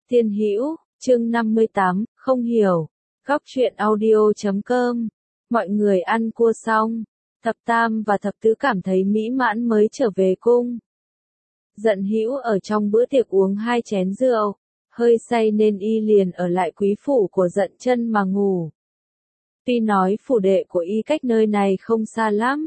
Tiên Hữu, chương 58, không hiểu. Góc truyện audio.com. Mọi người ăn cua xong, thập tam và thập tứ cảm thấy mỹ mãn mới trở về cung. Dận Hữu ở trong bữa tiệc uống 2 chén rượu, hơi say nên y liền ở lại quý phủ của Dận Chân mà ngủ. Tuy nói phủ đệ của y cách nơi này không xa lắm,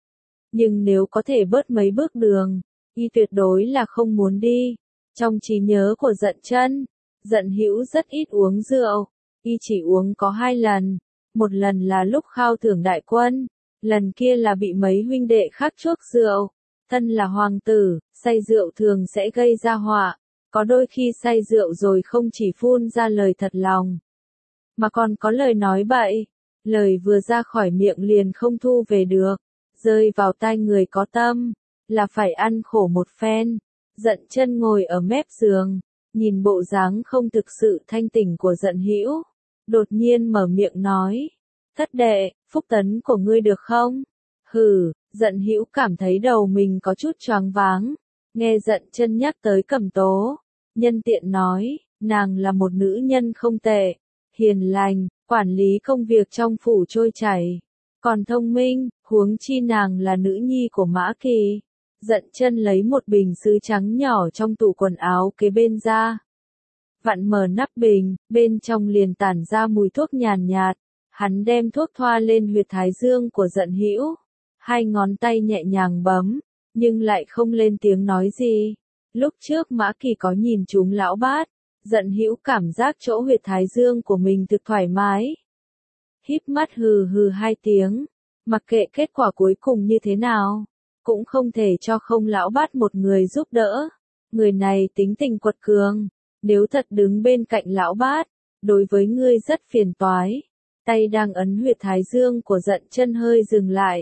nhưng nếu có thể bớt mấy bước đường, y tuyệt đối là không muốn đi. Trong trí nhớ của Dận Chân, Dận Hữu rất ít uống rượu, y chỉ uống có 2 lần, một lần là lúc khao thưởng đại quân, lần kia là bị mấy huynh đệ khác chuốc rượu. Thân là hoàng tử, say rượu thường sẽ gây ra họa, có đôi khi say rượu rồi không chỉ phun ra lời thật lòng, mà còn có lời nói bậy, lời vừa ra khỏi miệng liền không thu về được, rơi vào tai người có tâm, là phải ăn khổ một phen. Dận Chân ngồi ở mép giường, nhìn bộ dáng không thực sự thanh tỉnh của Dận Hữu, đột nhiên mở miệng nói: "Thất đệ, phúc tấn của ngươi được không?" "Hừ." Dận Hữu cảm thấy đầu mình có chút choáng váng, nghe Dận Chân nhắc tới Cẩm Tố, nhân tiện nói, nàng là một nữ nhân không tệ, hiền lành, quản lý công việc trong phủ trôi chảy, còn thông minh, huống chi nàng là nữ nhi của Mã Kỳ. Dận Chân lấy một bình sứ trắng nhỏ trong tủ quần áo kế bên ra, vặn mở nắp bình, bên trong liền tản ra mùi thuốc nhàn nhạt. Hắn đem thuốc thoa lên huyệt thái dương của Dận Hữu, 2 ngón tay nhẹ nhàng bấm, nhưng lại không lên tiếng nói gì. Lúc trước Mã Kỳ có nhìn trúng lão bát, Dận Hữu cảm giác chỗ huyệt thái dương của mình thực thoải mái. Híp mắt hừ hừ 2 tiếng, mặc kệ kết quả cuối cùng như thế nào, cũng không thể cho không lão bát một người giúp đỡ. Người này tính tình quật cường, nếu thật đứng bên cạnh lão bát, đối với ngươi rất phiền toái. Tay đang ấn huyệt thái dương của Dận Chân hơi dừng lại,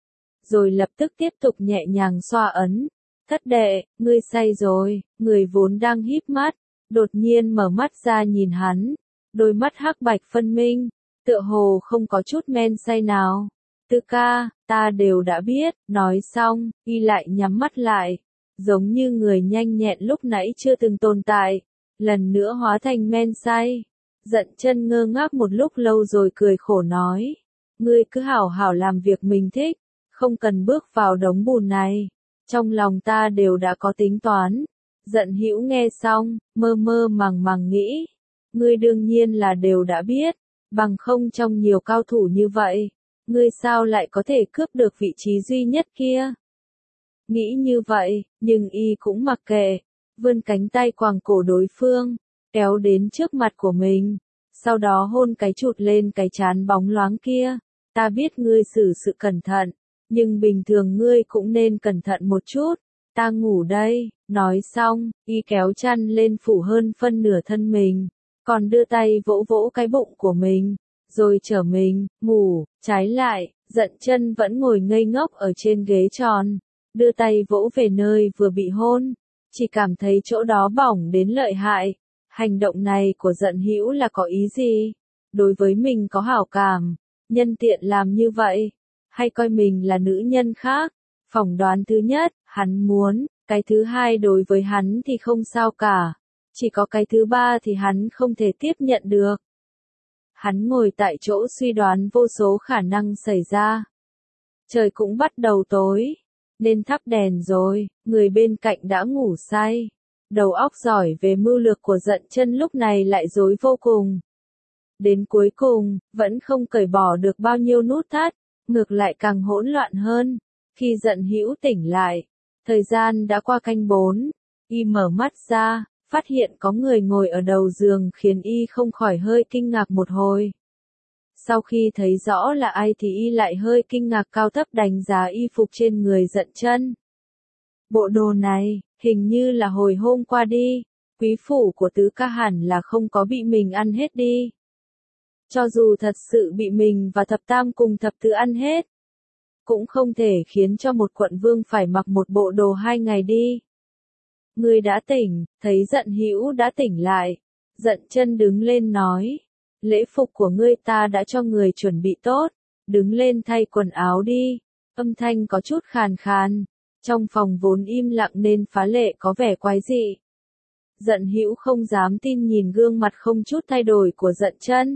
rồi lập tức tiếp tục nhẹ nhàng xoa ấn. "Thất đệ, ngươi say rồi." Người vốn đang híp mắt, đột nhiên mở mắt ra nhìn hắn, đôi mắt hắc bạch phân minh, tựa hồ không có chút men say nào. "Tư ca, ta đều đã biết." Nói xong, y lại nhắm mắt lại, giống như người nhanh nhẹn lúc nãy chưa từng tồn tại, lần nữa hóa thành men say. Dận Chân ngơ ngác một lúc lâu rồi cười khổ nói: "Ngươi cứ hảo hảo làm việc mình thích, không cần bước vào đống bùn này. Trong lòng ta đều đã có tính toán." Dận Hữu nghe xong, mơ mơ màng màng nghĩ: "Ngươi đương nhiên là đều đã biết, bằng không trong nhiều cao thủ như vậy, ngươi sao lại có thể cướp được vị trí duy nhất kia?" Nghĩ như vậy, nhưng y cũng mặc kệ, vươn cánh tay quàng cổ đối phương, kéo đến trước mặt của mình, sau đó hôn cái chụt lên cái trán bóng loáng kia. "Ta biết ngươi xử sự cẩn thận, nhưng bình thường ngươi cũng nên cẩn thận một chút, ta ngủ đây." Nói xong, y kéo chăn lên phủ hơn phân nửa thân mình, còn đưa tay vỗ vỗ cái bụng của mình, rồi trở mình, ngủ. Trái lại, Dận Chân vẫn ngồi ngây ngốc ở trên ghế tròn, đưa tay vỗ về nơi vừa bị hôn, chỉ cảm thấy chỗ đó bỏng đến lợi hại. Hành động này của Dận Hữu là có ý gì? Đối với mình có hảo cảm, nhân tiện làm như vậy, hay coi mình là nữ nhân khác? Phỏng đoán thứ nhất, hắn muốn, cái thứ hai đối với hắn thì không sao cả, chỉ có cái thứ ba thì hắn không thể tiếp nhận được. Hắn ngồi tại chỗ suy đoán vô số khả năng xảy ra. Trời cũng bắt đầu tối, nên thắp đèn rồi, người bên cạnh đã ngủ say. Đầu óc giỏi về mưu lược của Dận Chân lúc này lại rối vô cùng. Đến cuối cùng, vẫn không cởi bỏ được bao nhiêu nút thắt, ngược lại càng hỗn loạn hơn. Khi Dận Hữu tỉnh lại, thời gian đã qua canh 4, y mở mắt ra, phát hiện có người ngồi ở đầu giường khiến y không khỏi hơi kinh ngạc một hồi. Sau khi thấy rõ là ai thì y lại hơi kinh ngạc cao thấp đánh giá y phục trên người Dận Chân. Bộ đồ này, hình như là hồi hôm qua đi, quý phủ của tứ ca hẳn là không có bị mình ăn hết đi. Cho dù thật sự bị mình và thập tam cùng thập tứ ăn hết, cũng không thể khiến cho một quận vương phải mặc một bộ đồ 2 ngày đi. "Ngươi đã tỉnh." Thấy Dận Hữu đã tỉnh lại, Dận Chân đứng lên nói: "Lễ phục của ngươi ta đã cho người chuẩn bị tốt, đứng lên thay quần áo đi." Âm thanh có chút khàn khàn, trong phòng vốn im lặng nên phá lệ có vẻ quái dị. Giận Hữu không dám tin nhìn gương mặt không chút thay đổi của Dận Chân.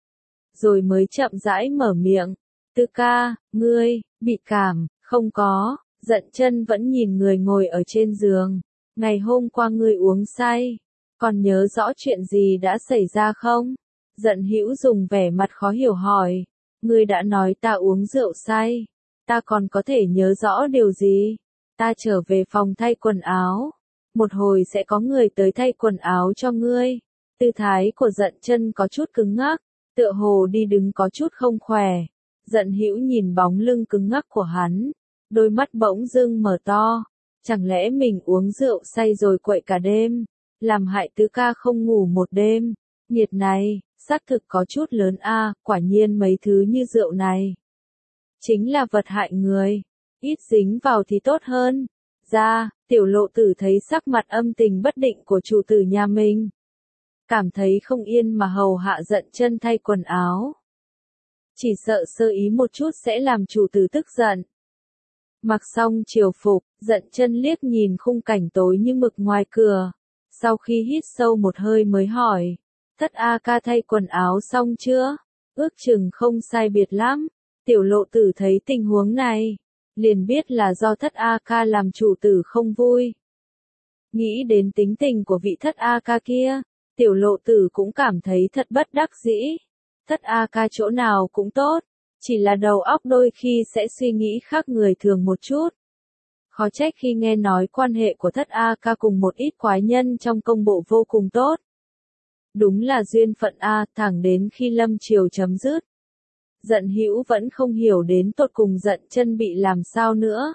Rồi mới chậm rãi mở miệng, Tư ca, ngươi, bị cảm, không có. Dận Chân vẫn nhìn người ngồi ở trên giường. Ngày hôm qua ngươi uống say, còn nhớ rõ chuyện gì đã xảy ra không? Dận Hữu dùng vẻ mặt khó hiểu hỏi, ngươi đã nói ta uống rượu say, ta còn có thể nhớ rõ điều gì? Ta trở về phòng thay quần áo, một hồi sẽ có người tới thay quần áo cho ngươi. Tư thái của Dận Chân có chút cứng ngắc, tựa hồ đi đứng có chút không khỏe. Dận Hữu nhìn bóng lưng cứng ngắc của hắn, đôi mắt bỗng dưng mở to, chẳng lẽ mình uống rượu say rồi quậy cả đêm, làm hại Tứ ca không ngủ một đêm. Nhiệt này, xác thực có chút lớn a, quả nhiên mấy thứ như rượu này chính là vật hại người, ít dính vào thì tốt hơn. Ra, Tiểu Lộ Tử thấy sắc mặt âm tình bất định của chủ tử nhà mình, cảm thấy không yên mà hầu hạ Dận Chân thay quần áo. Chỉ sợ sơ ý một chút sẽ làm chủ tử tức giận. Mặc xong triều phục, Dận Chân liếc nhìn khung cảnh tối như mực ngoài cửa. Sau khi hít sâu một hơi mới hỏi, Thất A ca thay quần áo xong chưa? Ước chừng không sai biệt lắm. Tiểu Lộ Tử thấy tình huống này, liền biết là do Thất A ca làm chủ tử không vui. Nghĩ đến tính tình của vị Thất A ca kia, Tiểu Lộ Tử cũng cảm thấy thật bất đắc dĩ. Thất A ca chỗ nào cũng tốt, chỉ là đầu óc đôi khi sẽ suy nghĩ khác người thường một chút. Khó trách khi nghe nói quan hệ của Thất A ca cùng một ít quái nhân trong công bộ vô cùng tốt. Đúng là duyên phận a, thẳng đến khi lâm triều chấm dứt. Dận Hữu vẫn không hiểu đến tột cùng Dận Chân bị làm sao nữa.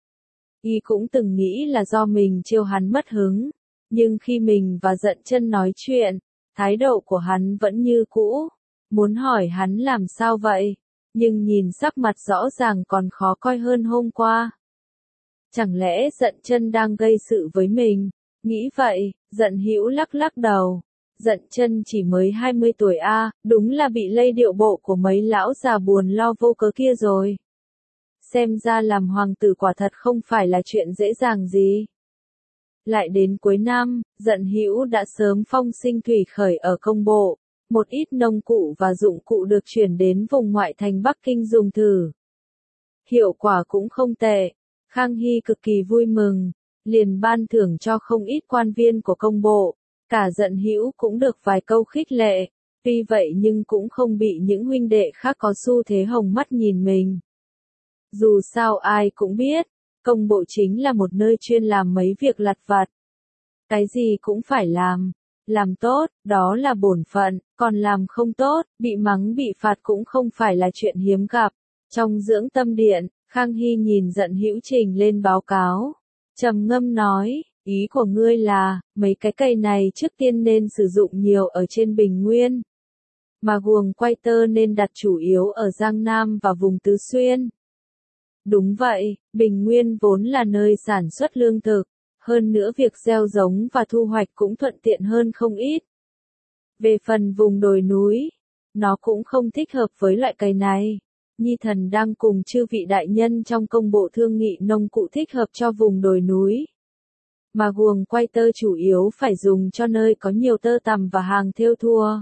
Y cũng từng nghĩ là do mình trêu hắn mất hứng, nhưng khi mình và Dận Chân nói chuyện, thái độ của hắn vẫn như cũ, muốn hỏi hắn làm sao vậy, nhưng nhìn sắc mặt rõ ràng còn khó coi hơn hôm qua. Chẳng lẽ Dận Chân đang gây sự với mình? Nghĩ vậy, Dận Hữu lắc lắc đầu. Dận Chân chỉ mới 20 tuổi a, đúng là bị lây điệu bộ của mấy lão già buồn lo vô cớ kia rồi. Xem ra làm hoàng tử quả thật không phải là chuyện dễ dàng gì. Lại đến cuối năm, Dận Hữu đã sớm phong sinh thủy khởi ở công bộ, một ít nông cụ và dụng cụ được chuyển đến vùng ngoại thành Bắc Kinh dùng thử. Hiệu quả cũng không tệ, Khang Hy cực kỳ vui mừng, liền ban thưởng cho không ít quan viên của công bộ. Cả Dận Hữu cũng được vài câu khích lệ, tuy vậy nhưng cũng không bị những huynh đệ khác có xu thế hồng mắt nhìn mình. Dù sao ai cũng biết, công bộ chính là một nơi chuyên làm mấy việc lặt vặt. Cái gì cũng phải làm tốt, đó là bổn phận, còn làm không tốt, bị mắng bị phạt cũng không phải là chuyện hiếm gặp. Trong dưỡng tâm điện, Khang Hy nhìn Dận Hữu trình lên báo cáo, trầm ngâm nói, ý của ngươi là, mấy cái cây này trước tiên nên sử dụng nhiều ở trên Bình Nguyên, mà guồng quay tơ nên đặt chủ yếu ở Giang Nam và vùng Tứ Xuyên. Đúng vậy, Bình Nguyên vốn là nơi sản xuất lương thực, hơn nữa việc gieo giống và thu hoạch cũng thuận tiện hơn không ít. Về phần vùng đồi núi, nó cũng không thích hợp với loại cây này. Nhi thần đang cùng chư vị đại nhân trong công bộ thương nghị nông cụ thích hợp cho vùng đồi núi. Mà guồng quay tơ chủ yếu phải dùng cho nơi có nhiều tơ tằm và hàng thêu thùa.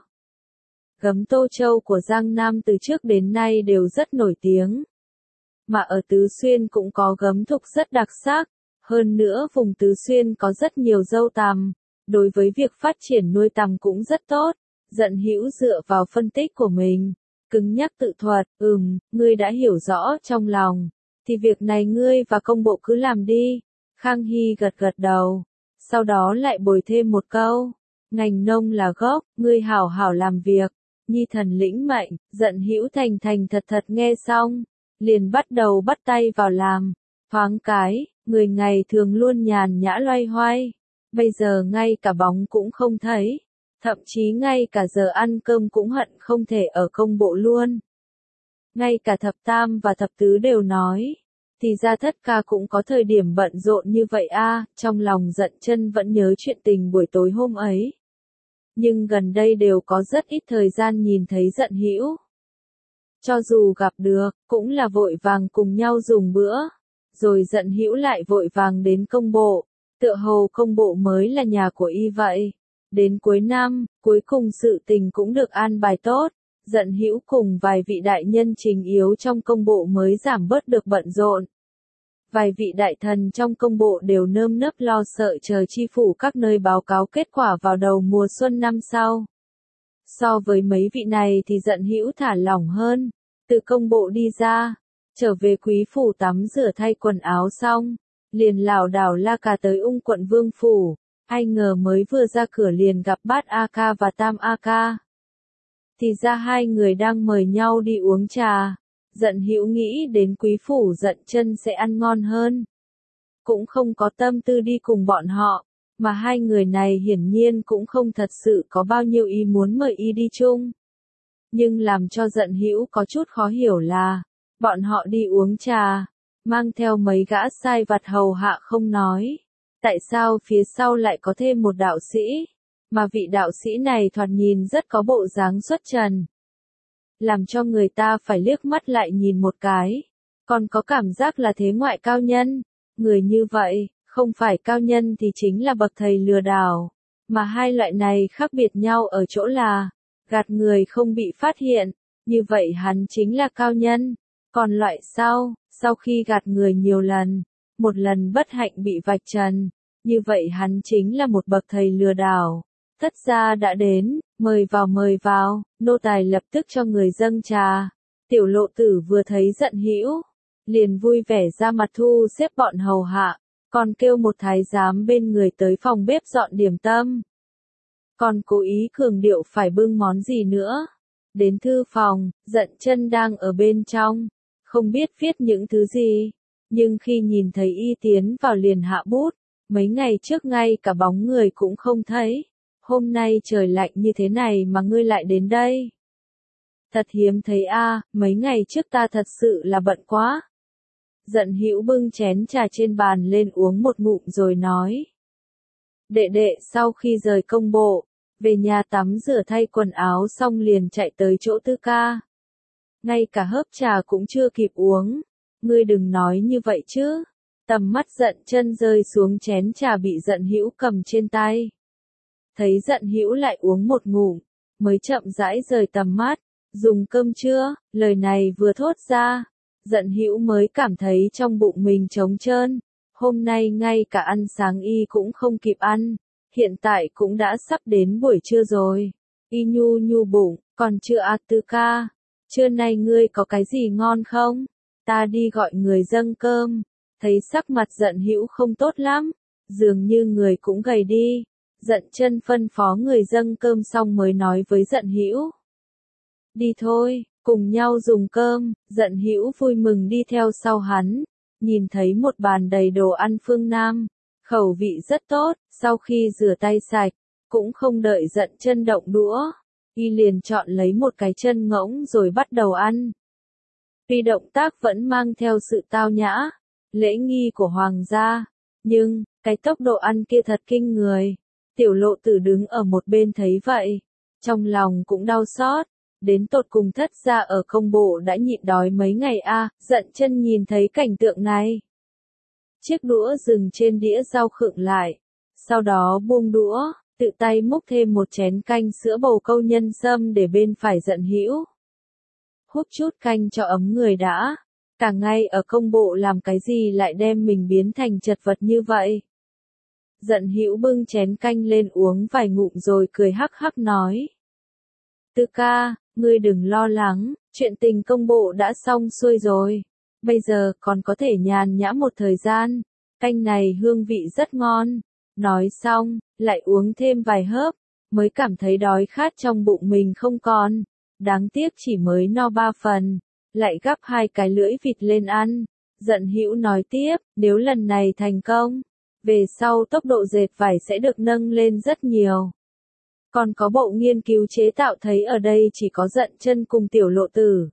Gấm Tô Châu của Giang Nam từ trước đến nay đều rất nổi tiếng. Mà ở Tứ Xuyên cũng có gấm thục rất đặc sắc. Hơn nữa vùng Tứ Xuyên có rất nhiều dâu tằm. Đối với việc phát triển nuôi tằm cũng rất tốt. Dận Hữu dựa vào phân tích của mình, cứng nhắc tự thuật, ngươi đã hiểu rõ trong lòng. Thì việc này ngươi và công bộ cứ làm đi. Khang Hy gật gật đầu, sau đó lại bồi thêm một câu, ngành nông là gốc, ngươi hảo hảo làm việc. Nhi thần lĩnh mệnh. Dận Hữu thành thành thật thật nghe xong, liền bắt đầu bắt tay vào làm. Thoáng cái, người ngày thường luôn nhàn nhã loay hoay, bây giờ ngay cả bóng cũng không thấy, thậm chí ngay cả giờ ăn cơm cũng hận không thể ở công bộ luôn. Ngay cả thập tam và thập tứ đều nói, thì ra Thất ca cũng có thời điểm bận rộn như vậy a. Trong lòng Dận Chân vẫn nhớ chuyện tình buổi tối hôm ấy. Nhưng gần đây đều có rất ít thời gian nhìn thấy Dận Hữu. Cho dù gặp được, cũng là vội vàng cùng nhau dùng bữa. Rồi Dận Hữu lại vội vàng đến công bộ. Tựa hồ công bộ mới là nhà của y vậy. Đến cuối năm, cuối cùng sự tình cũng được an bài tốt, Dận Hữu cùng vài vị đại nhân chính yếu trong công bộ mới giảm bớt được bận rộn. Vài vị đại thần trong công bộ đều nơm nớp lo sợ chờ chi phủ các nơi báo cáo kết quả vào đầu mùa xuân năm sau. So với mấy vị này thì Dận Hữu thả lỏng hơn, từ công bộ đi ra, trở về quý phủ tắm rửa thay quần áo xong, liền lảo đảo la cà tới Ung quận Vương phủ, ai ngờ mới vừa ra cửa liền gặp Bát A Ca và Tam A Ca. Thì ra hai người đang mời nhau đi uống trà. Dận Hữu nghĩ đến quý phủ Dận Chân sẽ ăn ngon hơn, cũng không có tâm tư đi cùng bọn họ, mà hai người này hiển nhiên cũng không thật sự có bao nhiêu ý muốn mời y đi chung. Nhưng làm cho Dận Hữu có chút khó hiểu là, bọn họ đi uống trà, mang theo mấy gã sai vặt hầu hạ không nói, tại sao phía sau lại có thêm một đạo sĩ, mà vị đạo sĩ này thoạt nhìn rất có bộ dáng xuất trần, làm cho người ta phải liếc mắt lại nhìn một cái, còn có cảm giác là thế ngoại cao nhân. Người như vậy, không phải cao nhân thì chính là bậc thầy lừa đảo, mà hai loại này khác biệt nhau ở chỗ là, gạt người không bị phát hiện, như vậy hắn chính là cao nhân, còn loại sau khi gạt người nhiều lần, một lần bất hạnh bị vạch trần, như vậy hắn chính là một bậc thầy lừa đảo. Thất gia đã đến, mời vào, nô tài lập tức cho người dâng trà. Tiểu Lộ Tử vừa thấy Dận Hữu, liền vui vẻ ra mặt thu xếp bọn hầu hạ, còn kêu một thái giám bên người tới phòng bếp dọn điểm tâm. Còn cố ý cường điệu phải bưng món gì nữa. Đến thư phòng, Dận Chân đang ở bên trong, không biết viết những thứ gì, nhưng khi nhìn thấy y tiến vào liền hạ bút, mấy ngày trước ngay cả bóng người cũng không thấy. Hôm nay trời lạnh như thế này mà ngươi lại đến đây. Thật hiếm thấy a, mấy ngày trước ta thật sự là bận quá. Dận Hữu bưng chén trà trên bàn lên uống một ngụm rồi nói. Đệ đệ sau khi rời công bộ, về nhà tắm rửa thay quần áo xong liền chạy tới chỗ Tư ca. Ngay cả hớp trà cũng chưa kịp uống, ngươi đừng nói như vậy chứ. Tầm mắt Dận Chân rơi xuống chén trà bị Dận Hữu cầm trên tay. Thấy Dận Hữu lại uống một ngụm, mới chậm rãi rời tầm mắt, dùng cơm chưa, lời này vừa thốt ra, Dận Hữu mới cảm thấy trong bụng mình trống trơn, hôm nay ngay cả ăn sáng y cũng không kịp ăn, hiện tại cũng đã sắp đến buổi trưa rồi, y nhu bụng, còn chưa a Tư ca, trưa nay ngươi có cái gì ngon không, ta đi gọi người dâng cơm, thấy sắc mặt Dận Hữu không tốt lắm, dường như người cũng gầy đi. Dận Chân phân phó người dâng cơm xong mới nói với Dận Hữu. Đi thôi, cùng nhau dùng cơm. Dận Hữu vui mừng đi theo sau hắn, nhìn thấy một bàn đầy đồ ăn phương Nam, khẩu vị rất tốt, sau khi rửa tay sạch, cũng không đợi Dận Chân động đũa, y liền chọn lấy một cái chân ngỗng rồi bắt đầu ăn. Tuy động tác vẫn mang theo sự tao nhã, lễ nghi của hoàng gia, nhưng, cái tốc độ ăn kia thật kinh người. Tiểu Lộ Tử đứng ở một bên thấy vậy, trong lòng cũng đau xót, đến tột cùng thất gia ở công bộ đã nhịn đói mấy ngày a. Dận Chân nhìn thấy cảnh tượng này. Chiếc đũa dừng trên đĩa rau khựng lại, sau đó buông đũa, tự tay múc thêm một chén canh sữa bầu câu nhân sâm để bên phải Dận Hữu. Hút chút canh cho ấm người đã, cả ngày ở công bộ làm cái gì lại đem mình biến thành chật vật như vậy. Dận Hữu bưng chén canh lên uống vài ngụm rồi cười hắc hắc nói. Tư ca, ngươi đừng lo lắng, chuyện tình công bộ đã xong xuôi rồi. Bây giờ còn có thể nhàn nhã một thời gian, canh này hương vị rất ngon. Nói xong, lại uống thêm vài hớp, mới cảm thấy đói khát trong bụng mình không còn. Đáng tiếc chỉ mới no 3 phần, lại gắp 2 cái lưỡi vịt lên ăn. Dận Hữu nói tiếp, nếu lần này thành công, về sau tốc độ dệt vải sẽ được nâng lên rất nhiều. Còn có bộ nghiên cứu chế tạo thấy ở đây chỉ có Dận Chân cùng Tiểu Lộ Tử.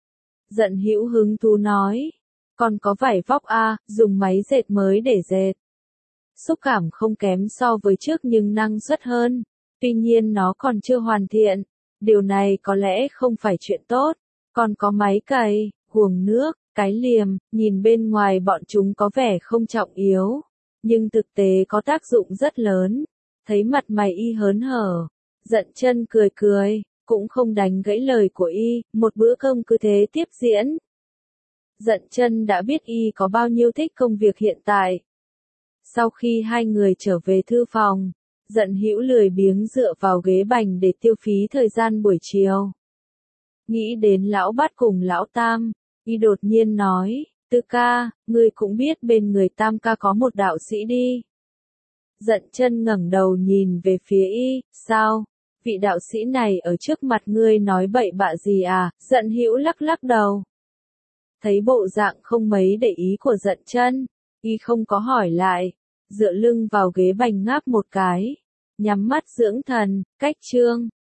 Dận Hữu hứng thú nói, còn có vải vóc a, dùng máy dệt mới để dệt. Xúc cảm không kém so với trước nhưng năng suất hơn, tuy nhiên nó còn chưa hoàn thiện, điều này có lẽ không phải chuyện tốt. Còn có máy cày, guồng nước, cái liềm, nhìn bên ngoài bọn chúng có vẻ không trọng yếu, nhưng thực tế có tác dụng rất lớn. Thấy mặt mày y hớn hở, Dận Chân cười cười, cũng không đánh gãy lời của y, một bữa cơm cứ thế tiếp diễn. Dận Chân đã biết y có bao nhiêu thích công việc hiện tại. Sau khi hai người trở về thư phòng, Dận Hữu lười biếng dựa vào ghế bành để tiêu phí thời gian buổi chiều. Nghĩ đến lão Bát cùng lão Tam, y đột nhiên nói, Tư ca, ngươi cũng biết bên người Tam ca có một đạo sĩ đi. Dận Chân ngẩng đầu nhìn về phía y, sao? Vị đạo sĩ này ở trước mặt ngươi nói bậy bạ gì à? Dận Hữu lắc lắc đầu. Thấy bộ dạng không mấy để ý của Dận Chân, y không có hỏi lại, dựa lưng vào ghế bành ngáp một cái, nhắm mắt dưỡng thần, cách chương.